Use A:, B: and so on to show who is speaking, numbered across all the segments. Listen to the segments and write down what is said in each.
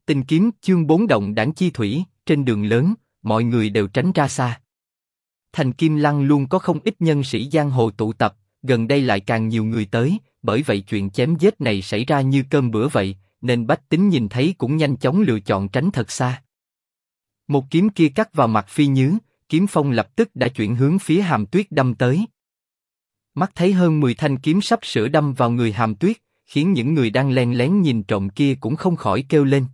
A: Tinh kiếm chương 4 động đảng chi thủy, trên đường lớn, mọi người đều tránh ra xa. Thành Kim Lăng luôn có không ít nhân sĩ giang hồ tụ tập, gần đây lại càng nhiều người tới, bởi vậy chuyện chém giết này xảy ra như cơm bữa vậy, nên bách tính nhìn thấy cũng nhanh chóng lựa chọn tránh thật xa. Một kiếm kia cắt vào mặt Phi Nhứ, kiếm phong lập tức đã chuyển hướng phía Hàm Tuyết đâm tới. Mắt thấy hơn 10 thanh kiếm sắp sửa đâm vào người Hàm Tuyết, khiến những người đang len lén nhìn trộm kia cũng không khỏi kêu lên.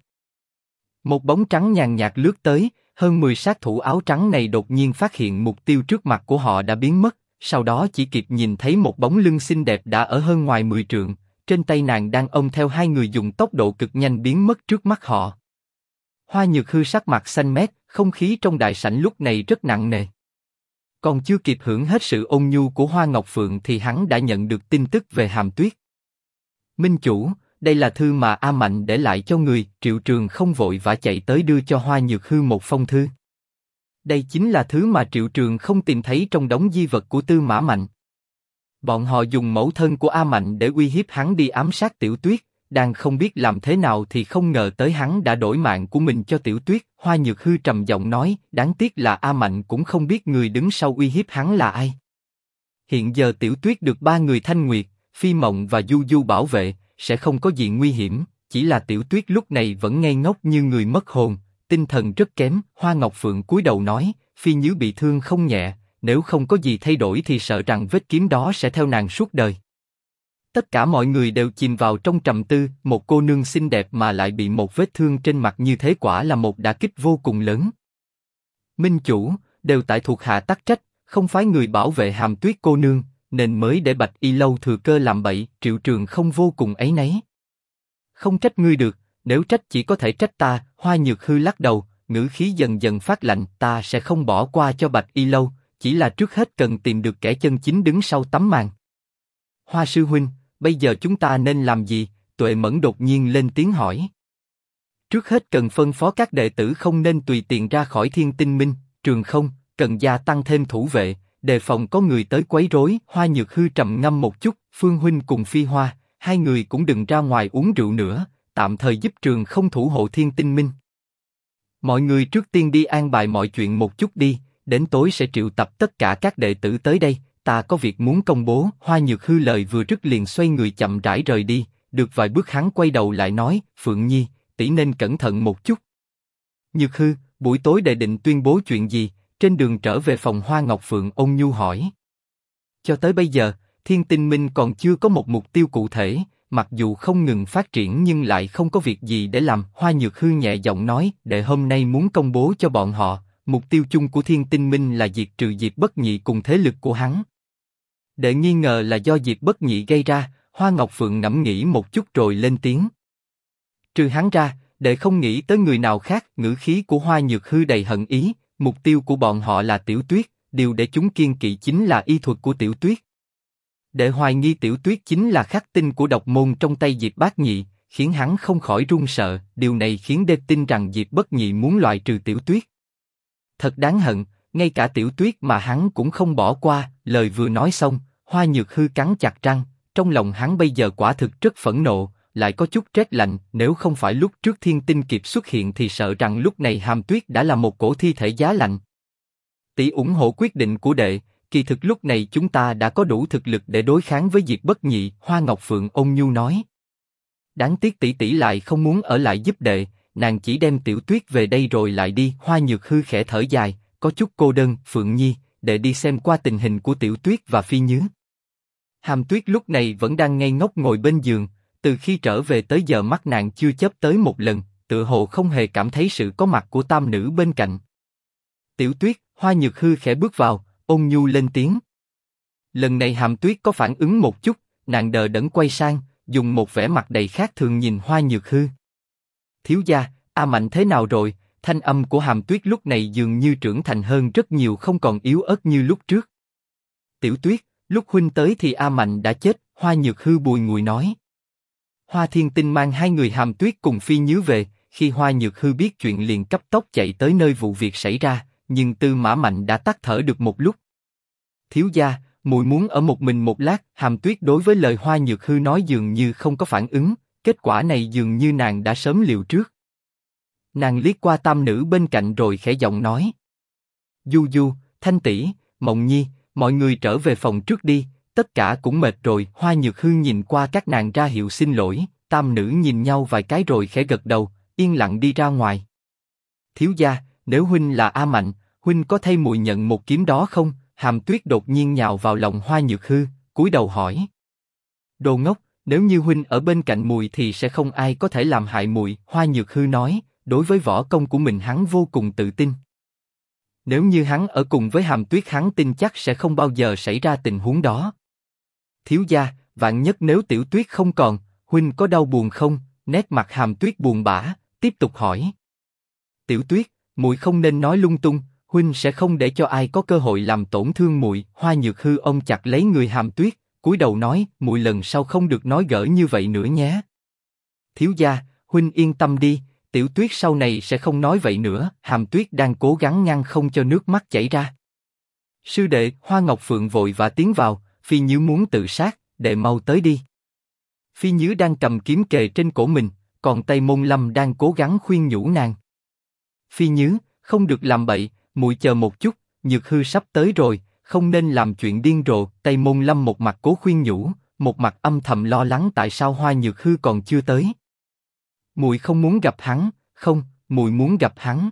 A: Một bóng trắng nhàn nhạt lướt tới, hơn 10 sát thủ áo trắng này đột nhiên phát hiện mục tiêu trước mặt của họ đã biến mất, sau đó chỉ kịp nhìn thấy một bóng lưng xinh đẹp đã ở hơn ngoài 10 trượng, trên tay nàng đang ôm theo hai người dùng tốc độ cực nhanh biến mất trước mắt họ. Hoa Nhược Hư sắc mặt xanh mét, không khí trong đại sảnh lúc này rất nặng nề. Còn chưa kịp hưởng hết sự ôn nhu của Hoa Ngọc Phượng thì hắn đã nhận được tin tức về Hàm Tuyết. Minh chủ, đây là thư mà A Mạnh để lại cho người. Triệu Trường không vội vã chạy tới đưa cho Hoa Nhược Hư một phong thư. Đây chính là thứ mà Triệu Trường không tìm thấy trong đống di vật của Tư Mã Mạnh. Bọn họ dùng mẫu thân của A Mạnh để uy hiếp hắn đi ám sát Tiểu Tuyết, đang không biết làm thế nào thì không ngờ tới hắn đã đổi mạng của mình cho Tiểu Tuyết. Hoa Nhược Hư trầm giọng nói, đáng tiếc là A Mạnh cũng không biết người đứng sau uy hiếp hắn là ai. Hiện giờ Tiểu Tuyết được 3 người Thanh Nguyệt, Phi Mộng và Du Du bảo vệ, sẽ không có gì nguy hiểm, chỉ là Tiểu Tuyết lúc này vẫn ngây ngốc như người mất hồn, tinh thần rất kém. Hoa Ngọc Phượng cúi đầu nói, Phi Nhứ bị thương không nhẹ, nếu không có gì thay đổi thì sợ rằng vết kiếm đó sẽ theo nàng suốt đời. Tất cả mọi người đều chìm vào trong trầm tư, một cô nương xinh đẹp mà lại bị một vết thương trên mặt như thế quả là một đả kích vô cùng lớn. Minh chủ, đều tại thuộc hạ tắc trách, không phái người bảo vệ Hàm Tuyết cô nương, nên mới để Bạch Y Lâu thừa cơ làm bậy. Triệu Trường không vô cùng áy náy. Không trách ngươi được, nếu trách chỉ có thể trách ta. Hoa Nhược Hư lắc đầu, ngữ khí dần dần phát lạnh, ta sẽ không bỏ qua cho Bạch Y Lâu, chỉ là trước hết cần tìm được kẻ chân chính đứng sau tấm màn. Hoa sư huynh, bây giờ chúng ta nên làm gì? Tuệ Mẫn đột nhiên lên tiếng hỏi. Trước hết cần phân phó các đệ tử không nên tùy tiện ra khỏi Thiên Tinh Minh. Trường không, cần gia tăng thêm thủ vệ, đề phòng có người tới quấy rối. Hoa Nhược Hư trầm ngâm một chút, Phương huynh cùng Phi Hoa, hai người cũng đừng ra ngoài uống rượu nữa, tạm thời giúp Trường không thủ hộ Thiên Tinh Minh. Mọi người trước tiên đi an bài mọi chuyện một chút đi, đến tối sẽ triệu tập tất cả các đệ tử tới đây, ta có việc muốn công bố. Hoa Nhược Hư lời vừa dứt liền xoay người chậm rãi rời đi, được vài bước hắn quay đầu lại nói, Phượng Nhi, tỷ nên cẩn thận một chút. Nhược Hư, buổi tối đệ định tuyên bố chuyện gì? Trên đường trở về phòng, Hoa Ngọc Phượng ôn nhu hỏi. Cho tới bây giờ, Thiên Tinh Minh còn chưa có một mục tiêu cụ thể, mặc dù không ngừng phát triển nhưng lại không có việc gì để làm. Hoa Nhược Hư nhẹ giọng nói, đệ hôm nay muốn công bố cho bọn họ, mục tiêu chung của Thiên Tinh Minh là diệt trừ Diệp Bất Nhị cùng thế lực của hắn. Đệ nghi ngờ là do Diệp Bất Nhị gây ra. Hoa Ngọc Phượng ngẫm nghĩ một chút rồi lên tiếng. Trừ hắn ra, đệ không nghĩ tới người nào khác. Ngữ khí của Hoa Nhược Hư đầy hận ý. Mục tiêu của bọn họ là Tiểu Tuyết, điều để chúng kiêng kỵ chính là y thuật của Tiểu Tuyết. Đệ hoài nghi Tiểu Tuyết chính là khắc tinh của độc môn trong tay Diệp Bát Nhị, khiến hắn không khỏi run sợ. Điều này khiến đệ tin rằng Diệp Bất Nhị muốn loại trừ Tiểu Tuyết. Thật đáng hận, ngay cả Tiểu Tuyết mà hắn cũng không bỏ qua. Lời vừa nói xong, Hoa Nhược Hư cắn chặt răng, trong lòng hắn bây giờ quả thực rất phẫn nộ, lại có chút rét lạnh. Nếu không phải lúc trước Thiên Tinh Kiệp xuất hiện thì sợ rằng lúc này Hàm Tuyết đã là một cổ thi thể giá lạnh. Tỷ ủng hộ quyết định của đệ, kỳ thực lúc này chúng ta đã có đủ thực lực để đối kháng với Diệp Bất Nhị. Hoa Ngọc Phượng ôn nhu nói. Đáng tiếc tỷ tỷ lại không muốn ở lại giúp đệ, nàng chỉ đem Tiểu Tuyết về đây rồi lại đi. Hoa Nhược Hư khẽ thở dài, có chút cô đơn. Phượng Nhi, đệ đi xem qua tình hình của Tiểu Tuyết và Phi Nhứ. Hàm Tuyết lúc này vẫn đang ngây ngốc ngồi bên giường, từ khi trở về tới giờ mắt nàng chưa chớp tới một lần, tựa hồ không hề cảm thấy sự có mặt của tam nữ bên cạnh. Tiểu Tuyết, Hoa Nhược Hư khẽ bước vào, ôn nhu lên tiếng. Lần này Hàm Tuyết có phản ứng một chút, nàng đờ đẫn quay sang, dùng một vẻ mặt đầy khác thường nhìn Hoa Nhược Hư. Thiếu gia, A Mạnh thế nào rồi? Thanh âm của Hàm Tuyết lúc này dường như trưởng thành hơn rất nhiều, không còn yếu ớt như lúc trước. Tiểu Tuyết, lúc huynh tới thì A Mạnh đã chết. Hoa Nhược Hư bùi ngùi nói. Hoa Thiên Tinh mang hai người Hàm Tuyết cùng Phi Nhứ về, khi Hoa Nhược Hư biết chuyện liền cấp tốc chạy tới nơi vụ việc xảy ra, nhưng Tư Mã Mạnh đã tắt thở được một lúc. Thiếu gia, muội muốn ở một mình một lát. Hàm Tuyết đối với lời Hoa Nhược Hư nói dường như không có phản ứng, kết quả này dường như nàng đã sớm liệu trước. Nàng liếc qua tam nữ bên cạnh rồi khẽ giọng nói. Du Du, Thanh tỷ, Mộng Nhi, mọi người trở về phòng trước đi, tất cả cũng mệt rồi. Hoa Nhược Hư nhìn qua các nàng ra hiệu xin lỗi, tam nữ nhìn nhau vài cái rồi khẽ gật đầu, yên lặng đi ra ngoài. Thiếu gia, nếu huynh là A Mạnh, huynh có thay muội nhận một kiếm đó không? Hàm Tuyết đột nhiên nhào vào lòng Hoa Nhược Hư, cúi đầu hỏi. Đồ ngốc, nếu như huynh ở bên cạnh muội thì sẽ không ai có thể làm hại muội. Hoa Nhược Hư nói, đối với võ công của mình hắn vô cùng tự tin. Nếu như hắn ở cùng với Hàm Tuyết hắn tin chắc sẽ không bao giờ xảy ra tình huống đó. Thiếu gia, vạn nhất nếu Tiểu Tuyết không còn, huynh có đau buồn không? Nét mặt Hàm Tuyết buồn bã, tiếp tục hỏi. Tiểu Tuyết, muội không nên nói lung tung, huynh sẽ không để cho ai có cơ hội làm tổn thương muội. Hoa Nhược Hư ôm chặt lấy người Hàm Tuyết, cúi đầu nói, muội lần sau không được nói gỡ như vậy nữa nhé. Thiếu gia, huynh yên tâm đi, Tiểu Tuyết sau này sẽ không nói vậy nữa. Hàm Tuyết đang cố gắng ngăn không cho nước mắt chảy ra. Sư đệ, Hoa Ngọc Phượng vội và tiến vào, Phi Nhứ muốn tự sát, đệ mau tới đi. Phi Nhứ đang cầm kiếm kề trên cổ mình, còn Tây Môn Lâm đang cố gắng khuyên nhủ nàng. Phi Nhứ, không được làm bậy, muội chờ một chút, Nhược Hư sắp tới rồi, không nên làm chuyện điên rồ. Tây Môn Lâm một mặt cố khuyên nhủ, một mặt âm thầm lo lắng tại sao Hoa Nhược Hư còn chưa tới. Muội không muốn gặp hắn, không, muội muốn gặp hắn.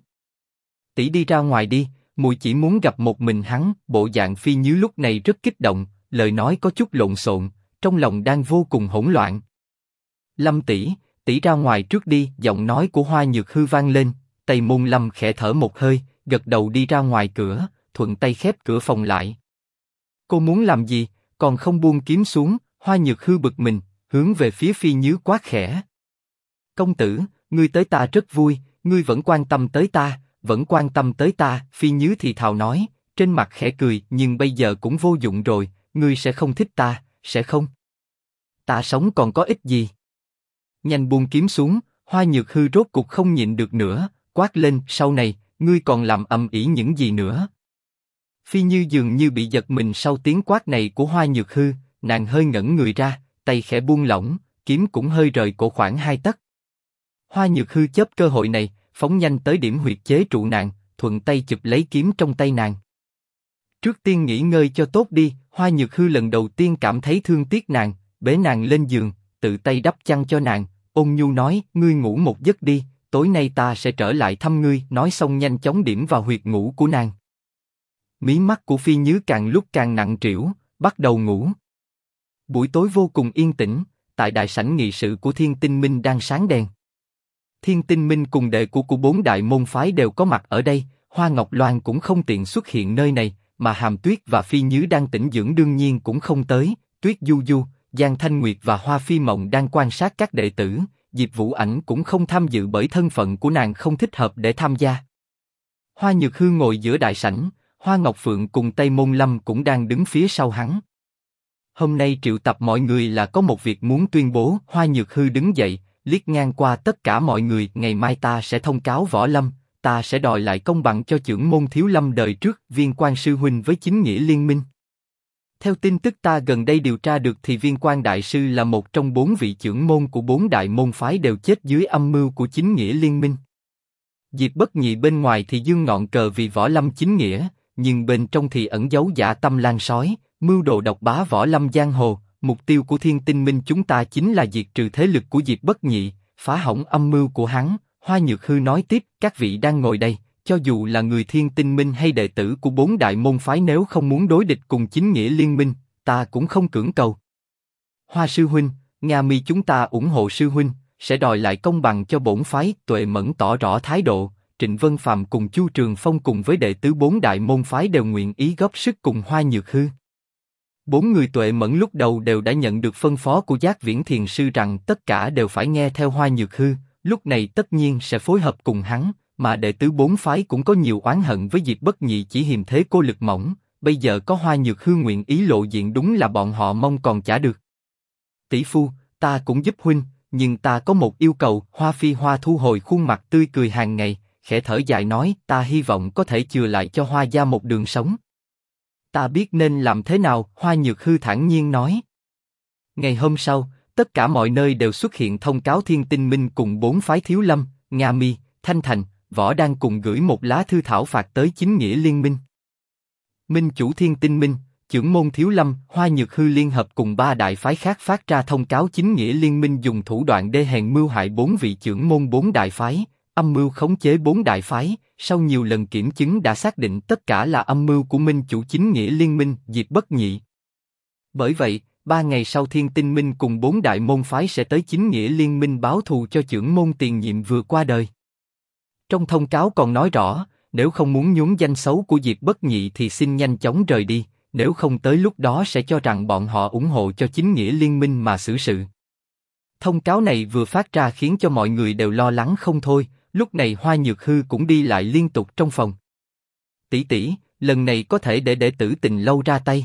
A: Tỷ đi ra ngoài đi, muội chỉ muốn gặp một mình hắn. Bộ dạng Phi Nhứ lúc này rất kích động, lời nói có chút lộn xộn, trong lòng đang vô cùng hỗn loạn. Lâm tỷ, tỷ ra ngoài trước đi. Giọng nói của Hoa Nhược Hư vang lên. Tây Môn Lâm khẽ thở một hơi, gật đầu đi ra ngoài cửa, thuận tay khép cửa phòng lại. Cô muốn làm gì? Còn không buông kiếm xuống. Hoa Nhược Hư bực mình, hướng về phía Phi Nhứ quát khẽ. Công tử, ngươi tới ta rất vui, ngươi vẫn quan tâm tới ta, vẫn quan tâm tới ta. Phi Nhứ thì thào nói, trên mặt khẽ cười, nhưng bây giờ cũng vô dụng rồi, ngươi sẽ không thích ta, sẽ không? Ta sống còn có ích gì? Nhanh buông kiếm xuống. Hoa Nhược Hư rốt cục không nhịn được nữa, quát lên, sau này, ngươi còn làm ầm ĩ những gì nữa? Phi Như dường như bị giật mình sau tiếng quát này của Hoa Nhược Hư, nàng hơi ngẩn người ra, tay khẽ buông lỏng, kiếm cũng hơi rời cổ khoảng 2 tấc. Hoa Nhược Hư chớp cơ hội này, phóng nhanh tới điểm huyệt chế trụ nàng, thuận tay chụp lấy kiếm trong tay nàng. Trước tiên nghỉ ngơi cho tốt đi. Hoa Nhược Hư lần đầu tiên cảm thấy thương tiếc nàng, bế nàng lên giường, tự tay đắp chăn cho nàng, ôn nhu nói, ngươi ngủ một giấc đi, tối nay ta sẽ trở lại thăm ngươi. Nói xong nhanh chóng điểm vào huyệt ngủ của nàng. Mí mắt của Phi Nhứ càng lúc càng nặng trĩu, bắt đầu ngủ. Buổi tối vô cùng yên tĩnh, tại đại sảnh nghị sự của Thiên Tinh Minh đang sáng đèn. Thiên Tinh Minh cùng đệ của 4 đại môn phái đều có mặt ở đây. Hoa Ngọc Loan cũng không tiện xuất hiện nơi này, mà Hàm Tuyết và Phi Nhứ đang tĩnh dưỡng đương nhiên cũng không tới. Tuyết Du Du, Giang Thanh Nguyệt và Hoa Phi Mộng đang quan sát các đệ tử. Diệp Vũ Ảnh cũng không tham dự bởi thân phận của nàng không thích hợp để tham gia. Hoa Nhược Hư ngồi giữa đại sảnh, Hoa Ngọc Phượng cùng Tây Môn Lâm cũng đang đứng phía sau hắn. Hôm nay triệu tập mọi người là có một việc muốn tuyên bố. Hoa Nhược Hư đứng dậy, liếc ngang qua tất cả mọi người. Ngày mai ta sẽ thông cáo Võ Lâm, ta sẽ đòi lại công bằng cho chưởng môn Thiếu Lâm đời trước, Viên Quang sư huynh với Chính Nghĩa Liên Minh. Theo tin tức ta gần đây điều tra được thì Viên Quang đại sư là một trong 4 vị chưởng môn của 4 đại môn phái đều chết dưới âm mưu của Chính Nghĩa Liên Minh. Diệp Bất Nhị bên ngoài thì dương ngọn cờ vì Võ Lâm chính nghĩa, nhưng bên trong thì ẩn giấu dã tâm lan sói, mưu đồ độc bá Võ Lâm giang hồ. Mục tiêu của Thiên Tinh Minh chúng ta chính là diệt trừ thế lực của Diệp Bất Nhị, phá hỏng âm mưu của hắn. Hoa Nhược Hư nói tiếp, các vị đang ngồi đây, cho dù là người Thiên Tinh Minh hay đệ tử của 4 đại môn phái nếu không muốn đối địch cùng Chính Nghĩa Liên Minh, ta cũng không cưỡng cầu. Hoa sư huynh, Nga Mi chúng ta ủng hộ sư huynh, sẽ đòi lại công bằng cho bổn phái. Tuệ Mẫn tỏ rõ thái độ, Trịnh Vân Phàm cùng Chu Trường Phong cùng với đệ tử 4 đại môn phái đều nguyện ý góp sức cùng Hoa Nhược Hư. 4 người Tuệ Mẫn lúc đầu đều đã nhận được phân phó của Giác Viễn Thiền sư rằng tất cả đều phải nghe theo Hoa Nhược Hư, lúc này tất nhiên sẽ phối hợp cùng hắn, mà đệ tử 4 phái cũng có nhiều oán hận với Diệp Bất Nhị chỉ hiềm thế cô lực mỏng, bây giờ có Hoa Nhược Hư nguyện ý lộ diện đúng là bọn họ mong còn chả được. Tỷ phu, ta cũng giúp huynh, nhưng ta có một yêu cầu. Hoa Phi Hoa thu hồi khuôn mặt tươi cười hàng ngày, khẽ thở dài nói, ta hy vọng có thể chừa lại cho Hoa gia một đường sống. Ta biết nên làm thế nào, Hoa Nhược Hư thản nhiên nói. Ngày hôm sau, tất cả mọi nơi đều xuất hiện thông cáo Thiên Tinh Minh cùng 4 phái Thiếu Lâm, Nga Mi, Thanh Thành, Võ đang cùng gửi một lá thư thảo phạt tới chính nghĩa liên minh. Minh chủ Thiên Tinh Minh, Chưởng môn Thiếu Lâm, Hoa Nhược Hư liên hợp cùng 3 đại phái khác phát ra thông cáo chính nghĩa liên minh dùng thủ đoạn đê hèn mưu hại 4 vị chưởng môn 4 đại phái, âm mưu khống chế 4 đại phái, sau nhiều lần kiểm chứng đã xác định tất cả là âm mưu của minh chủ chính nghĩa liên minh, Diệp Bất Nhị. Bởi vậy, 3 ngày sau Thiên Tinh Minh cùng 4 đại môn phái sẽ tới chính nghĩa liên minh báo thù cho chưởng môn tiền nhiệm vừa qua đời. Trong thông cáo còn nói rõ, nếu không muốn nhúng danh xấu của Diệp Bất Nhị thì xin nhanh chóng rời đi, nếu không tới lúc đó sẽ cho rằng bọn họ ủng hộ cho chính nghĩa liên minh mà xử sự. Thông cáo này vừa phát ra khiến cho mọi người đều lo lắng không thôi, lúc này Hoa Nhược Hư cũng đi lại liên tục trong phòng. Tỷ tỷ, lần này có thể để đệ Tử Tình Lâu ra tay.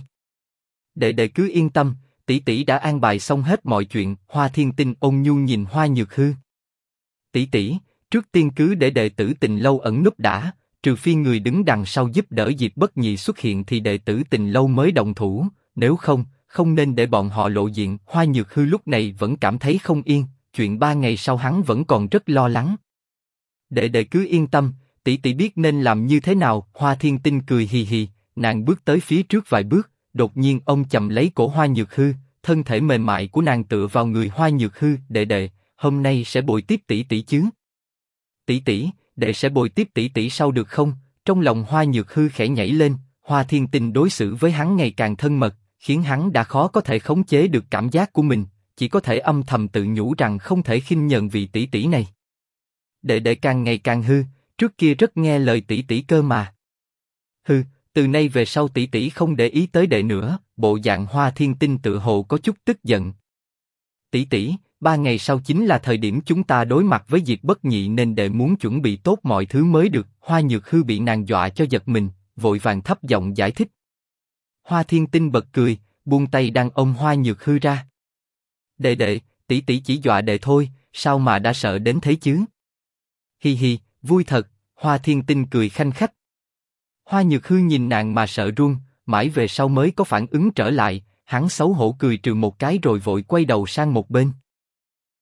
A: Đệ cứ yên tâm, tỷ tỷ đã an bài xong hết mọi chuyện. Hoa Thiên Tinh ôn nhu nhìn Hoa Nhược Hư. Tỷ tỷ, trước tiên cứ để đệ Tử Tình Lâu ẩn núp đã, trừ phi người đứng đằng sau giúp đỡ Diệp Bất Nhị xuất hiện thì đệ Tử Tình Lâu mới động thủ, nếu không, không nên để bọn họ lộ diện. Hoa Nhược Hư lúc này vẫn cảm thấy không yên, chuyện 3 ngày sau hắn vẫn còn rất lo lắng. Đệ cứ yên tâm, tỷ tỷ biết nên làm như thế nào. Hoa Thiên Tinh cười hì hì, nàng bước tới phía trước vài bước, đột nhiên ông chầm lấy cổ Hoa Nhược Hư, thân thể mềm mại của nàng tựa vào người Hoa Nhược Hư. Đệ, hôm nay sẽ bồi tiếp tỷ tỷ chứ? Tỷ tỷ, đệ sẽ bồi tiếp tỷ tỷ sau được không? Trong lòng Hoa Nhược Hư khẽ nhảy lên, Hoa Thiên Tinh đối xử với hắn ngày càng thân mật, khiến hắn đã khó có thể khống chế được cảm giác của mình, chỉ có thể âm thầm tự nhủ rằng không thể khinh nhờn vị tỷ tỷ này. Đệ càng ngày càng hư, trước kia rất nghe lời tỷ tỷ cơ mà. Hư, từ nay về sau tỷ tỷ không để ý tới đệ nữa. Bộ dạng Hoa Thiên Tinh tự hồ có chút tức giận. Tỷ tỷ, 3 ngày sau chính là thời điểm chúng ta đối mặt với Diệp Bất Nhị nên đệ muốn chuẩn bị tốt mọi thứ mới được. Hoa Nhược Hư bị nàng dọa cho giật mình, vội vàng thấp giọng giải thích. Hoa Thiên Tinh bật cười, buông tay đang ôm Hoa Nhược Hư ra. Đệ, tỷ tỷ chỉ dọa đệ thôi, sao mà đã sợ đến thế chứ? Hi hi, vui thật. Hoa Thiên Tinh cười khanh khách. Hoa Nhược Hư nhìn nàng mà sợ run, mãi về sau mới có phản ứng trở lại, hắn xấu hổ cười trừ một cái rồi vội quay đầu sang một bên.